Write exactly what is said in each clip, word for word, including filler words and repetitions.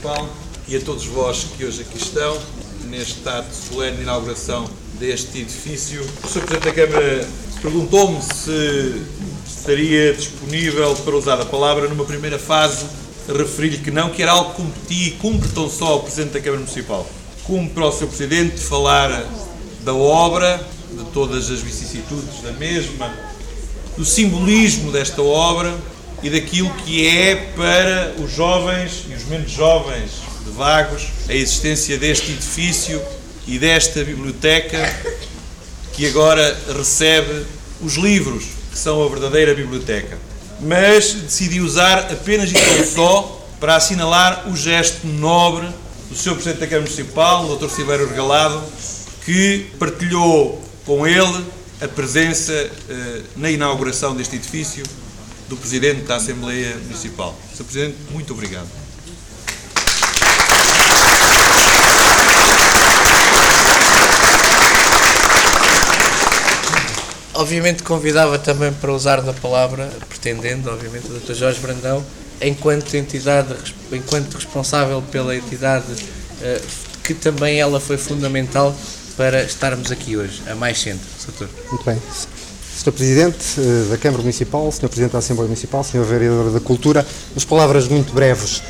Municipal e a todos vós que hoje aqui estão, neste ato solene de inauguração deste edifício. O senhor Presidente da Câmara perguntou-me se estaria disponível para usar a palavra. Numa primeira fase, referi-lhe que não, que era algo que competia e cumpre tão só ao Presidente da Câmara Municipal. Cumpre para o senhor Presidente falar da obra, de todas as vicissitudes da mesma, do simbolismo desta obra e daquilo que é para os jovens e os menos jovens de Vagos a existência deste edifício e desta biblioteca que agora recebe os livros que são a verdadeira biblioteca. Mas decidi usar apenas e tão só para assinalar o gesto nobre do senhor Presidente da Câmara Municipal, o doutor Silvério Regalado, que partilhou com ele a presença eh, na inauguração deste edifício do Presidente da Assembleia Municipal. senhor Presidente, muito obrigado. Obviamente convidava também para usar da palavra, pretendendo, obviamente, o doutor Jorge Brandão, enquanto entidade, enquanto responsável pela entidade, eh, que também ela foi fundamental para estarmos aqui hoje, a Mais Centro. doutor Muito bem. senhor Presidente da Câmara Municipal, senhor Presidente da Assembleia Municipal, senhor Vereador da Cultura, as palavras muito breves.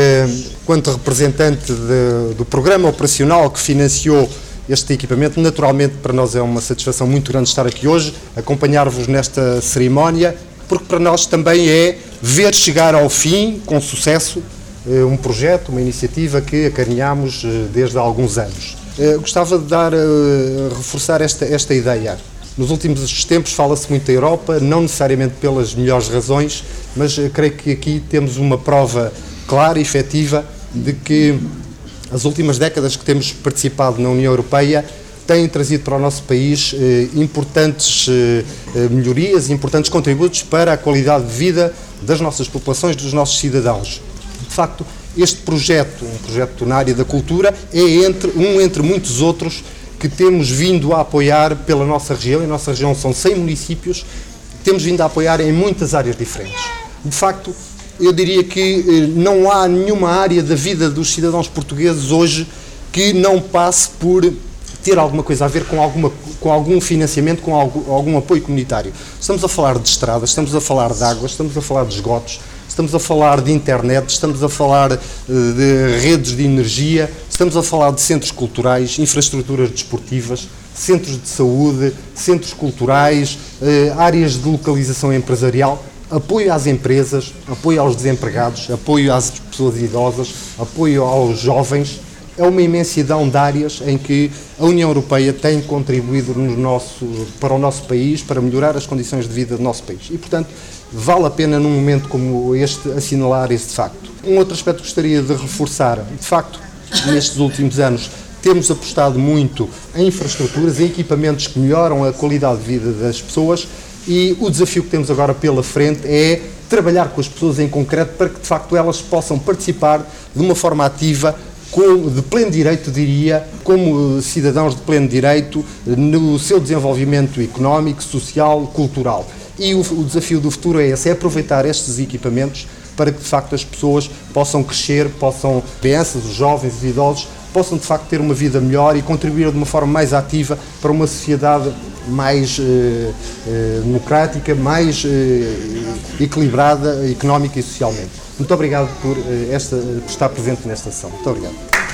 Quanto representante de, do programa operacional que financiou este equipamento, naturalmente para nós é uma satisfação muito grande estar aqui hoje, acompanhar-vos nesta cerimónia, porque para nós também é ver chegar ao fim, com sucesso, um projeto, uma iniciativa que acarinhamos desde há alguns anos. Gostava de dar, reforçar esta, esta ideia. Nos últimos tempos fala-se muito da Europa, não necessariamente pelas melhores razões, mas creio que aqui temos uma prova clara e efetiva de que as últimas décadas que temos participado na União Europeia têm trazido para o nosso país eh, importantes eh, melhorias, importantes contributos para a qualidade de vida das nossas populações, dos nossos cidadãos. De facto, este projeto, um projeto na área da cultura, é entre, um entre muitos outros que temos vindo a apoiar pela nossa região. Em nossa região são cem municípios, temos vindo a apoiar em muitas áreas diferentes. De facto, eu diria que eh, não há nenhuma área da vida dos cidadãos portugueses hoje que não passe por ter alguma coisa a ver com, alguma, com algum financiamento, com algum, algum apoio comunitário. Estamos a falar de estradas, estamos a falar de águas, estamos a falar de esgotos, estamos a falar de internet, estamos a falar uh, de redes de energia, estamos a falar de centros culturais, infraestruturas desportivas, centros de saúde, centros culturais, uh, áreas de localização empresarial, apoio às empresas, apoio aos desempregados, apoio às pessoas idosas, apoio aos jovens. É uma imensidão de áreas em que a União Europeia tem contribuído no nosso, para o nosso país, para melhorar as condições de vida do nosso país. E, portanto, vale a pena num momento como este assinalar esse facto. Um outro aspecto que gostaria de reforçar, de facto, nestes últimos anos temos apostado muito em infraestruturas, em equipamentos que melhoram a qualidade de vida das pessoas, e o desafio que temos agora pela frente é trabalhar com as pessoas em concreto para que de facto elas possam participar de uma forma ativa, com, de pleno direito, diria, como cidadãos de pleno direito, no seu desenvolvimento económico, social, cultural. E o, o desafio do futuro é esse, é aproveitar estes equipamentos para que de facto as pessoas possam crescer, possam, crianças, os jovens, os idosos, possam de facto ter uma vida melhor e contribuir de uma forma mais ativa para uma sociedade mais eh, eh, democrática, mais eh, equilibrada económica e socialmente. Muito obrigado por, eh, esta, por estar presente nesta sessão. Muito obrigado.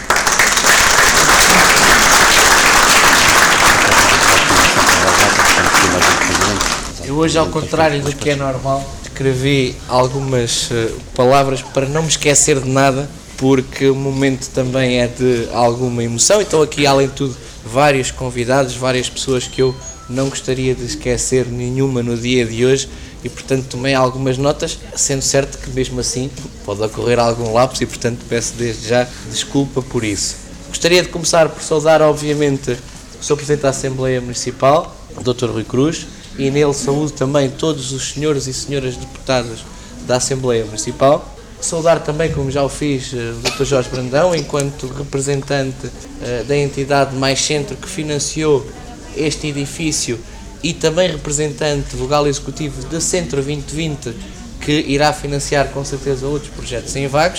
Eu hoje, ao contrário do que é normal, escrevi algumas uh, palavras para não me esquecer de nada, porque o momento também é de alguma emoção. Então aqui, além de tudo, vários convidados, várias pessoas que eu não gostaria de esquecer nenhuma no dia de hoje e, portanto, tomei algumas notas, sendo certo que, mesmo assim, pode ocorrer algum lapso e, portanto, peço desde já desculpa por isso. Gostaria de começar por saudar, obviamente, o senhor Presidente da Assembleia Municipal, o doutor Rui Cruz, e nele saúdo também todos os senhores e senhoras deputadas da Assembleia Municipal. Saudar também, como já o fiz, o doutor Jorge Brandão, enquanto representante uh, da entidade Mais Centro que financiou este edifício e também representante vogal executivo da Centro vinte vinte, que irá financiar com certeza outros projetos em Vagos.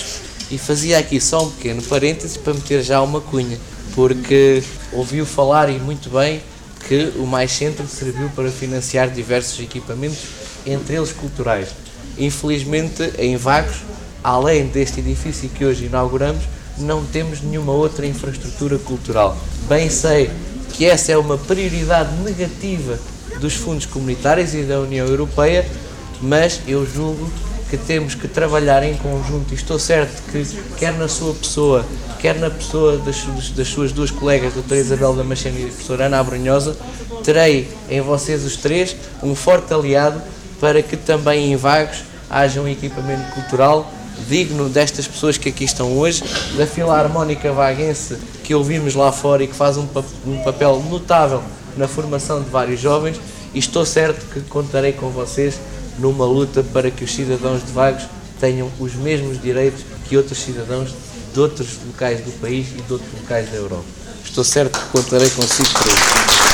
E fazia aqui só um pequeno parêntese para meter já uma cunha, porque ouviu falar, e muito bem, que o Mais Centro serviu para financiar diversos equipamentos, entre eles culturais. Infelizmente, em Vagos, além deste edifício que hoje inauguramos, não temos nenhuma outra infraestrutura cultural. Bem sei que essa é uma prioridade negativa dos fundos comunitários e da União Europeia, mas eu julgo que temos que trabalhar em conjunto, e estou certo que, quer na sua pessoa, quer na pessoa das, das suas duas colegas, a doutora Isabel Damasceno e a professora Ana Abrunhosa, terei em vocês os três um forte aliado para que também em Vagos haja um equipamento cultural digno destas pessoas que aqui estão hoje, da Filarmónica Vaguense, que ouvimos lá fora e que faz um, um papel notável na formação de vários jovens, e estou certo que contarei com vocês numa luta para que os cidadãos de Vagos tenham os mesmos direitos que outros cidadãos de outros locais do país e de outros locais da Europa. Estou certo que contarei consigo para isso.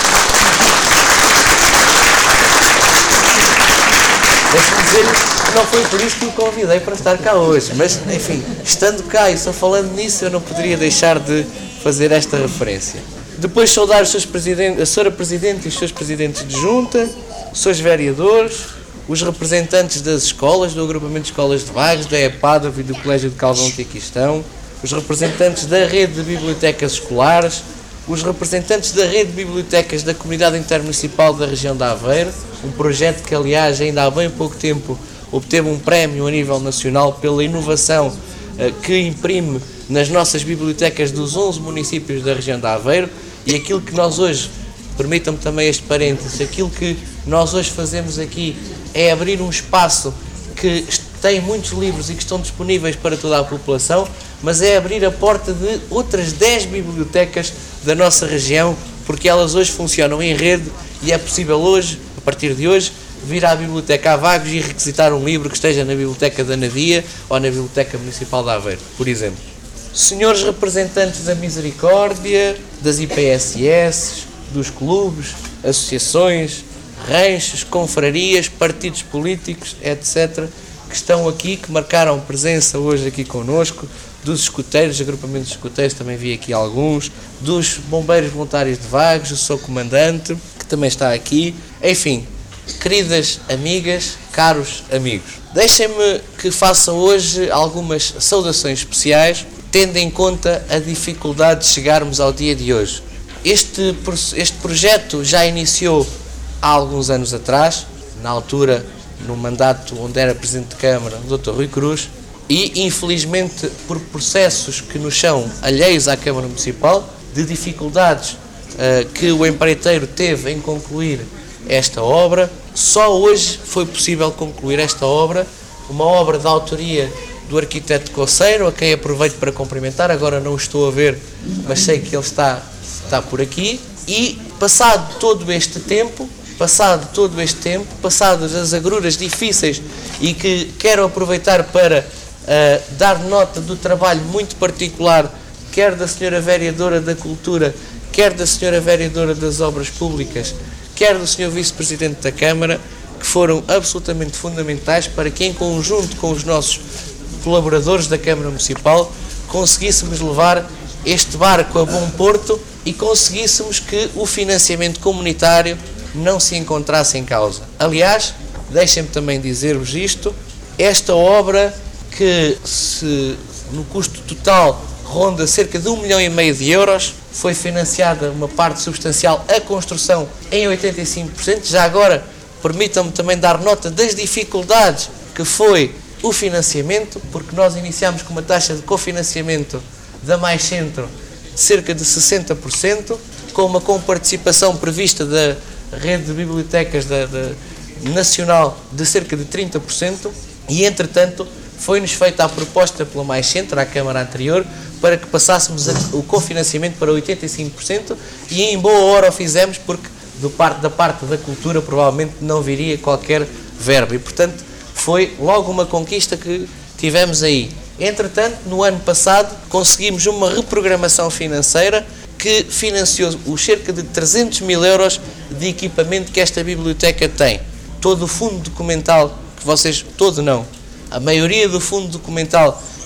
Deixe-me dizer que não foi por isso que o convidei para estar cá hoje, mas, enfim, estando cá e só falando nisso, eu não poderia deixar de fazer esta referência. Depois saudar os seus presidentes, a senhora Presidente e os seus Presidentes de Junta, os seus vereadores, os representantes das escolas, do agrupamento de escolas de Vagos, da EPADAV e do Colégio de Calvão que aqui estão, os representantes da rede de bibliotecas escolares, os representantes da rede de bibliotecas da Comunidade Intermunicipal da região de Aveiro, um projeto que, aliás, ainda há bem pouco tempo obteve um prémio a nível nacional pela inovação uh, que imprime nas nossas bibliotecas dos onze municípios da região de Aveiro, e aquilo que nós hoje, permitam-me também este parênteses, aquilo que nós hoje fazemos aqui é abrir um espaço que tem muitos livros e que estão disponíveis para toda a população, mas é abrir a porta de outras dez bibliotecas da nossa região, porque elas hoje funcionam em rede e é possível hoje, a partir de hoje, vir à Biblioteca a Vagos e requisitar um livro que esteja na Biblioteca da Nadia ou na Biblioteca Municipal de Aveiro, por exemplo. Senhores representantes da Misericórdia, das I P S S, dos clubes, associações, ranchos, confrarias, partidos políticos, etcétera, que estão aqui, que marcaram presença hoje aqui connosco, dos escuteiros, agrupamentos de escuteiros, também vi aqui alguns, dos bombeiros voluntários de Vagos, o seu comandante, que também está aqui, enfim, queridas amigas, caros amigos. Deixem-me que faça hoje algumas saudações especiais, tendo em conta a dificuldade de chegarmos ao dia de hoje. Este, este projeto já iniciou há alguns anos atrás, na altura, no mandato onde era Presidente de Câmara, o doutor Rui Cruz, e infelizmente por processos que nos são alheios à Câmara Municipal, de dificuldades uh, que o empreiteiro teve em concluir esta obra, só hoje foi possível concluir esta obra, uma obra de autoria do arquiteto Coceiro, a quem aproveito para cumprimentar, agora não o estou a ver, mas sei que ele está, está por aqui, e passado todo este tempo, passado todo este tempo, passadas as agruras difíceis, e que quero aproveitar para uh, dar nota do trabalho muito particular, quer da senhora Vereadora da Cultura, quer da senhora Vereadora das Obras Públicas, quer do senhor Vice-Presidente da Câmara, que foram absolutamente fundamentais para que, em conjunto com os nossos colaboradores da Câmara Municipal, conseguíssemos levar este barco a bom porto e conseguíssemos que o financiamento comunitário não se encontrasse em causa. Aliás, deixem-me também dizer-vos isto, esta obra que se, no custo total ronda cerca de um milhão e meio de euros, foi financiada uma parte substancial, a construção, em oitenta e cinco por cento. Já agora, permitam-me também dar nota das dificuldades que foi o financiamento, porque nós iniciámos com uma taxa de cofinanciamento da Mais Centro de cerca de sessenta por cento, com uma comparticipação prevista da rede de bibliotecas da, da, nacional de cerca de trinta por cento, e entretanto foi-nos feita a proposta pela Mais Centro, à Câmara anterior, para que passássemos a, o cofinanciamento para oitenta e cinco por cento, e em boa hora o fizemos, porque do parte, da parte da cultura provavelmente não viria qualquer verba, e portanto foi logo uma conquista que tivemos aí. Entretanto, no ano passado conseguimos uma reprogramação financeira que financiou os cerca de trezentos mil euros de equipamento que esta biblioteca tem. Todo o fundo documental, que vocês, todo não, a maioria do fundo documental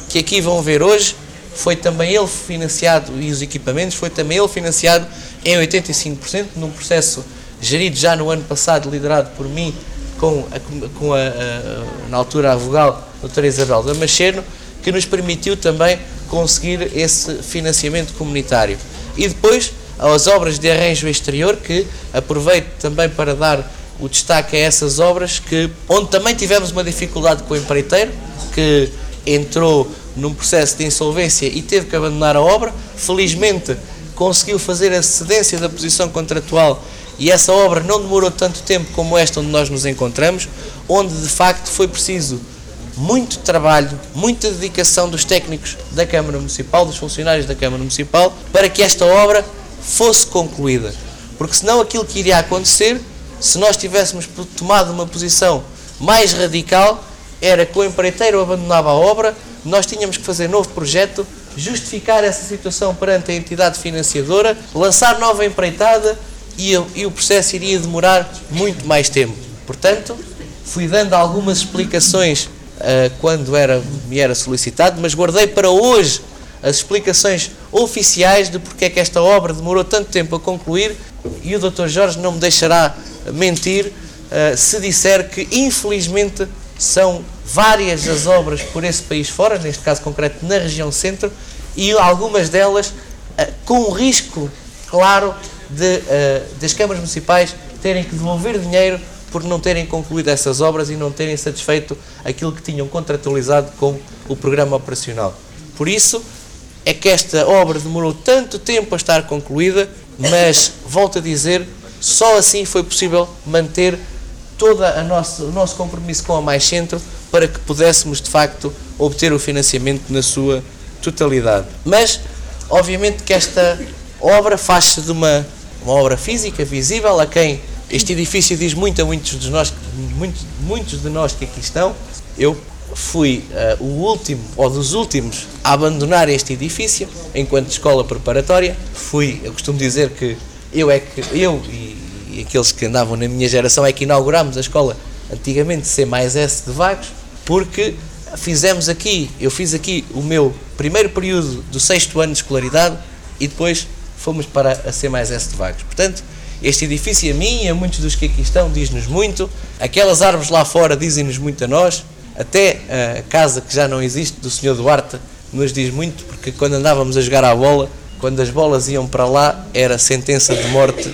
que aqui vão ver hoje, foi também ele financiado, e os equipamentos, foi também ele financiado em oitenta e cinco por cento, num processo gerido já no ano passado, liderado por mim, com, a, com a, a, na altura a vogal, a doutora Isabel Damasceno, que nos permitiu também conseguir esse financiamento comunitário. E depois, as obras de arranjo exterior, que aproveito também para dar o destaque a essas obras, que, onde também tivemos uma dificuldade com o empreiteiro, que entrou num processo de insolvência e teve que abandonar a obra. Felizmente conseguiu fazer a cedência da posição contratual e essa obra não demorou tanto tempo como esta onde nós nos encontramos, onde de facto foi preciso muito trabalho, muita dedicação dos técnicos da Câmara Municipal, dos funcionários da Câmara Municipal, para que esta obra fosse concluída. Porque senão aquilo que iria acontecer, se nós tivéssemos tomado uma posição mais radical, era que o empreiteiro abandonava a obra, nós tínhamos que fazer novo projeto, justificar essa situação perante a entidade financiadora, lançar nova empreitada e, e o processo iria demorar muito mais tempo. Portanto, fui dando algumas explicações uh, quando era, me era solicitado, mas guardei para hoje as explicações oficiais de porque é que esta obra demorou tanto tempo a concluir, e o doutor Jorge não me deixará mentir uh, se disser que, infelizmente, são várias as obras por esse país fora, neste caso concreto na região centro, e algumas delas uh, com o risco, claro, de, uh, das câmaras municipais terem que devolver dinheiro por não terem concluído essas obras e não terem satisfeito aquilo que tinham contratualizado com o programa operacional. Por isso é que esta obra demorou tanto tempo a estar concluída, mas, volto a dizer, só assim foi possível manter todo a nossa, o nosso compromisso com a Mais Centro para que pudéssemos, de facto, obter o financiamento na sua totalidade. Mas, obviamente que esta obra faz-se de uma, uma obra física, visível, a quem este edifício diz muito a muitos de nós, muitos, muitos de nós que aqui estão. Eu fui uh, o último, ou dos últimos, a abandonar este edifício, enquanto escola preparatória. Fui, eu costumo dizer que eu é que, eu e, e aqueles que andavam na minha geração é que inaugurámos a escola, antigamente C mais S de Vagos, porque fizemos aqui, eu fiz aqui o meu primeiro período do sexto ano de escolaridade e depois fomos para a C mais S de Vagos. Portanto, este edifício a mim e a muitos dos que aqui estão diz-nos muito, aquelas árvores lá fora dizem-nos muito a nós, até a casa que já não existe do senhor Duarte nos diz muito, porque quando andávamos a jogar à bola, quando as bolas iam para lá, era sentença de morte,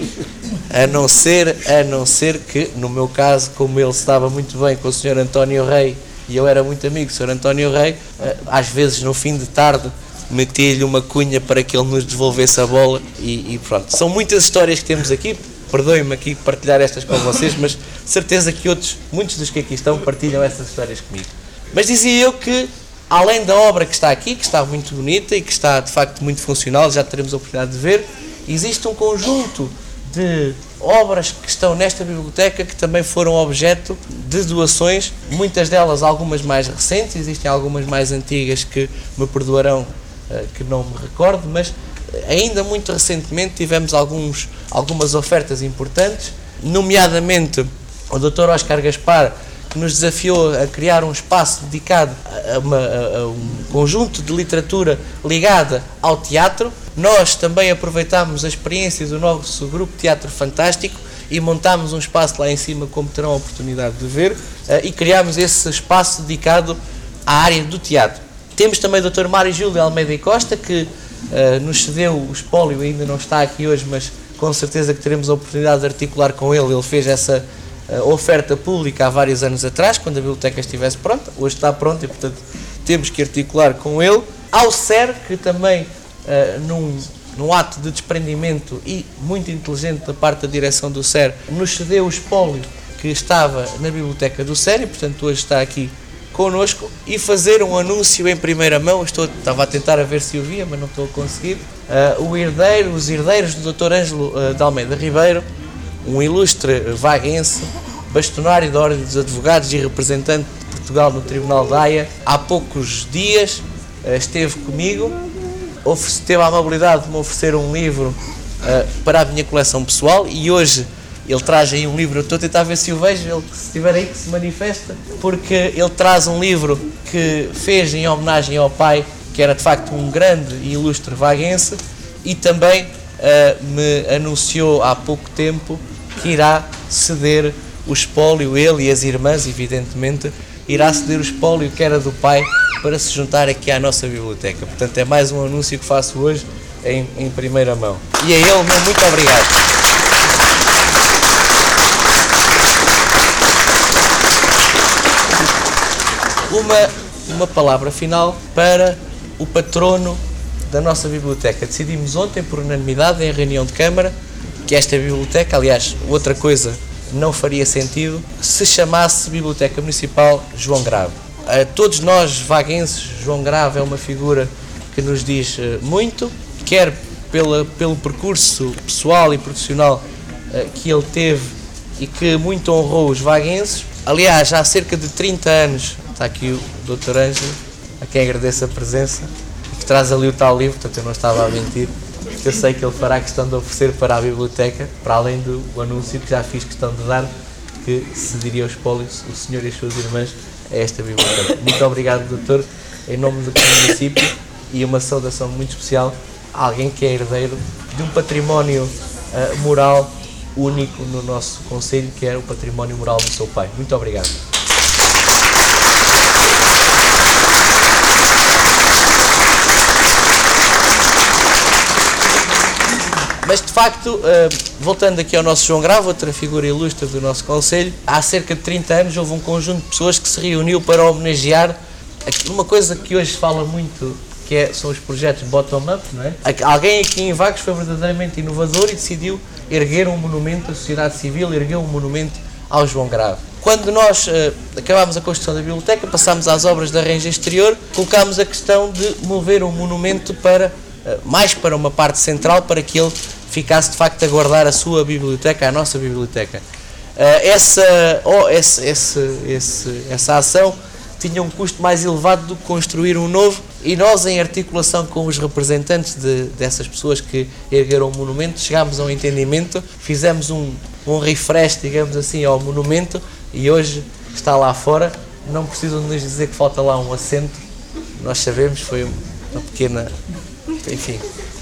a não ser, a não ser que, no meu caso, como ele estava muito bem com o senhor António Rei, e eu era muito amigo do senhor António Rei, às vezes no fim de tarde metia-lhe uma cunha para que ele nos devolvesse a bola e, e pronto. São muitas histórias que temos aqui, perdoem-me aqui partilhar estas com vocês, mas certeza que outros, muitos dos que aqui estão, partilham essas histórias comigo. Mas dizia eu que, além da obra que está aqui, que está muito bonita e que está de facto muito funcional, já teremos a oportunidade de ver, existe um conjunto de obras que estão nesta biblioteca que também foram objeto de doações, muitas delas algumas mais recentes, existem algumas mais antigas que me perdoarão que não me recordo, mas ainda muito recentemente tivemos alguns, algumas ofertas importantes, nomeadamente o doutor Oscar Gaspar, que nos desafiou a criar um espaço dedicado a, uma, a um conjunto de literatura ligada ao teatro. Nós também aproveitámos a experiência do nosso grupo Teatro Fantástico e montámos um espaço lá em cima, como terão a oportunidade de ver, e criámos esse espaço dedicado à área do teatro. Temos também o doutor Mário Júlio Almeida e Costa, que uh, nos cedeu o espólio, ainda não está aqui hoje, mas com certeza que teremos a oportunidade de articular com ele. Ele fez essa uh, oferta pública há vários anos atrás, quando a biblioteca estivesse pronta. Hoje está pronta e, portanto, temos que articular com ele. Ao S E R, que também, uh, num, num ato de desprendimento e muito inteligente da parte da direção do S E R, nos cedeu o espólio que estava na biblioteca do S E R e, portanto, hoje está aqui connosco, e fazer um anúncio em primeira mão. Estou, estava a tentar a ver se o via, mas não estou a conseguir. Uh, o herdeiro, os herdeiros do doutor Ângelo uh, de Almeida Ribeiro, um ilustre vaguense, bastonário da Ordem dos Advogados e representante de Portugal no Tribunal da Haia, há poucos dias uh, esteve comigo, teve a amabilidade de me oferecer um livro uh, para a minha coleção pessoal, e hoje ele traz aí um livro. Eu estou a tentar ver se o vejo, ele, se estiver aí, que se manifesta, porque ele traz um livro que fez em homenagem ao pai, que era de facto um grande e ilustre vaguense, e também uh, me anunciou há pouco tempo que irá ceder o espólio, ele e as irmãs, evidentemente, irá ceder o espólio que era do pai para se juntar aqui à nossa biblioteca. Portanto, é mais um anúncio que faço hoje em, em primeira mão. E a ele, meu muito obrigado. Uma, uma palavra final para o patrono da nossa biblioteca. Decidimos ontem, por unanimidade, em reunião de Câmara, que esta biblioteca, aliás, outra coisa não faria sentido, se chamasse Biblioteca Municipal João Grave. A todos nós, vaguenses, João Grave é uma figura que nos diz muito, quer pela, pelo percurso pessoal e profissional que ele teve e que muito honrou os vaguenses. Aliás, há cerca de trinta anos, está aqui o doutor Ângelo, a quem agradeço a presença, que traz ali o tal livro, portanto eu não estava a mentir, porque eu sei que ele fará questão de oferecer para a biblioteca, para além do anúncio que já fiz questão de dar, que cederia os espólios, o senhor e as suas irmãs, a esta biblioteca. Muito obrigado, doutor, em nome do município, e uma saudação muito especial a alguém que é herdeiro de um património uh, moral único no nosso concelho, que é o património moral do seu pai. Muito obrigado. Mas, de facto, voltando aqui ao nosso João Grave, outra figura ilustre do nosso concelho, há cerca de trinta anos houve um conjunto de pessoas que se reuniu para homenagear uma coisa que hoje se fala muito, que é, são os projetos bottom-up, não é? Alguém aqui em Vagos foi verdadeiramente inovador e decidiu erguer um monumento, a sociedade civil ergueu um monumento ao João Grave. Quando nós uh, acabámos a construção da biblioteca, passámos às obras da range exterior, colocámos a questão de mover um monumento para, uh, mais para uma parte central, para que ele ficasse de facto a guardar a sua biblioteca, a nossa biblioteca. Uh, essa, oh, esse, esse, esse, essa ação tinha um custo mais elevado do que construir um novo, e nós, em articulação com os representantes de, dessas pessoas que ergueram o monumento, chegámos a um entendimento, fizemos um, um refresh, digamos assim, ao monumento, e hoje está lá fora. Não precisam de nos dizer que falta lá um assento, nós sabemos, foi uma pequena, enfim,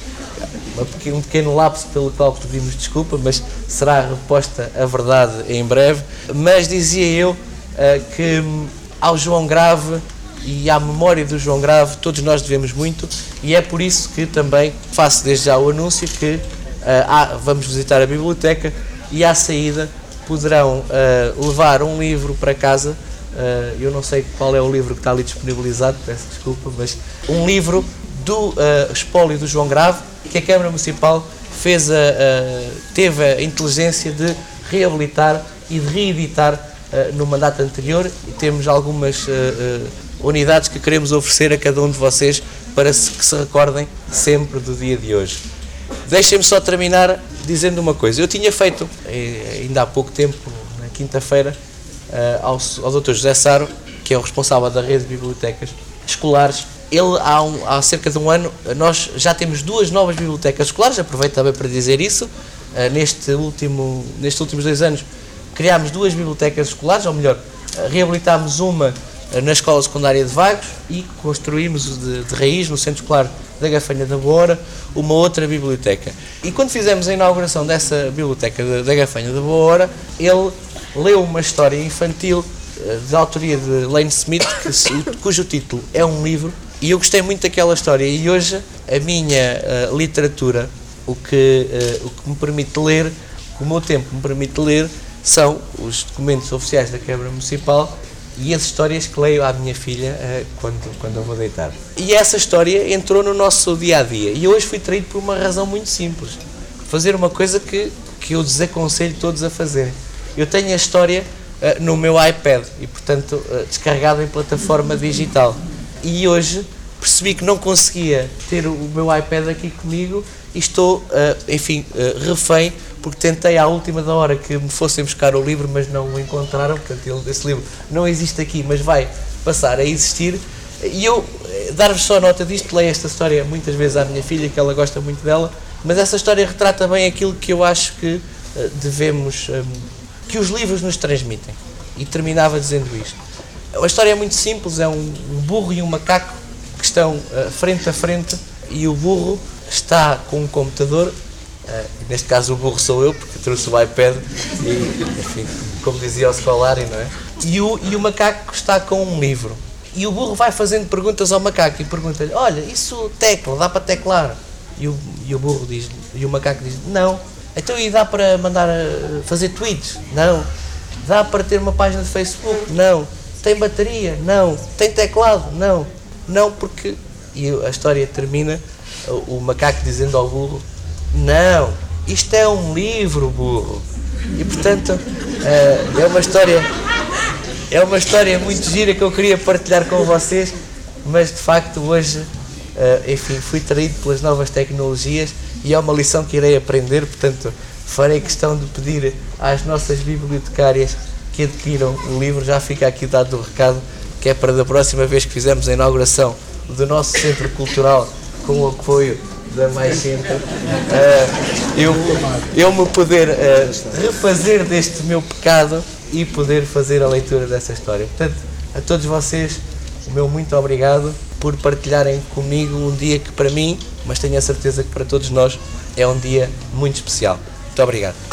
uma pequena, um pequeno lapso pelo qual pedimos desculpa, mas será reposta a verdade em breve. Mas dizia eu uh, que ao João Grave e à memória do João Grave todos nós devemos muito, e é por isso que também faço desde já o anúncio que uh, há, vamos visitar a biblioteca, e à saída poderão uh, levar um livro para casa. Uh, eu não sei qual é o livro que está ali disponibilizado, peço desculpa, mas um livro do uh, espólio do João Grave, que a Câmara Municipal fez a, uh, teve a inteligência de reabilitar e de reeditar uh, no mandato anterior, e temos algumas uh, uh, unidades que queremos oferecer a cada um de vocês para se, que se recordem sempre do dia de hoje. Deixem-me só terminar dizendo uma coisa. Eu tinha feito, ainda há pouco tempo, na quinta-feira, ao, ao doutor José Saro, que é o responsável da rede de bibliotecas escolares. Ele, há, um, há cerca de um ano, nós já temos duas novas bibliotecas escolares, aproveito também para dizer isso. Neste último, nestes últimos dois anos criámos duas bibliotecas escolares, ou melhor, reabilitámos uma na Escola Secundária de Vagos e construímos de, de raiz, no Centro Escolar da Gafanha da Boa Hora, uma outra biblioteca. E quando fizemos a inauguração dessa biblioteca da, da Gafanha da Boa Hora, ele leu uma história infantil de autoria de Lane Smith, que, cujo título é um livro, e eu gostei muito daquela história, e hoje a minha uh, literatura, o que, uh, o que me permite ler, o meu tempo me permite ler, são os documentos oficiais da Câmara Municipal e as histórias que leio à minha filha uh, quando, quando eu vou deitar. E essa história entrou no nosso dia-a-dia, e hoje fui traído por uma razão muito simples: fazer uma coisa que, que eu desaconselho todos a fazerem. Eu tenho a história uh, no meu iPad e, portanto, uh, descarregado em plataforma digital. E hoje percebi que não conseguia ter o meu iPad aqui comigo e estou, uh, enfim, uh, refém, porque tentei à última da hora que me fossem buscar o livro, mas não o encontraram. Portanto, ele, esse livro não existe aqui, mas vai passar a existir. E eu, uh, dar-vos só nota disto, leio esta história muitas vezes à minha filha, que ela gosta muito dela, mas essa história retrata bem aquilo que eu acho que uh, devemos... Um, que os livros nos transmitem. E terminava dizendo isto. A história é muito simples, é um, um burro e um macaco que estão uh, frente a frente, e o burro está com um computador, uh, neste caso o burro sou eu, porque trouxe o iPad, e, enfim, como dizia o Scolari, não é? E o, e o macaco está com um livro. E o burro vai fazendo perguntas ao macaco e pergunta-lhe: olha, isso tecla, dá para teclar? E o, e o burro diz, e o macaco diz: não. Então e dá para mandar uh, fazer tweets? Não. Dá para ter uma página de Facebook? Não. Tem bateria? Não. Tem teclado? Não. Não, porque... E a história termina, o, o macaco dizendo ao burro: não, isto é um livro, burro. E portanto, uh, é uma história... É uma história muito gira que eu queria partilhar com vocês, mas de facto hoje, uh, enfim, fui traído pelas novas tecnologias e é uma lição que irei aprender, portanto farei questão de pedir às nossas bibliotecárias que adquiram o livro. Já fica aqui dado o recado, que é para da próxima vez que fizermos a inauguração do nosso Centro Cultural, com o apoio da Mais Centro, uh, eu, eu me poder uh, refazer deste meu pecado e poder fazer a leitura dessa história. Portanto, a todos vocês, o meu muito obrigado por partilharem comigo um dia que para mim, mas tenho a certeza que para todos nós, é um dia muito especial. Muito obrigado.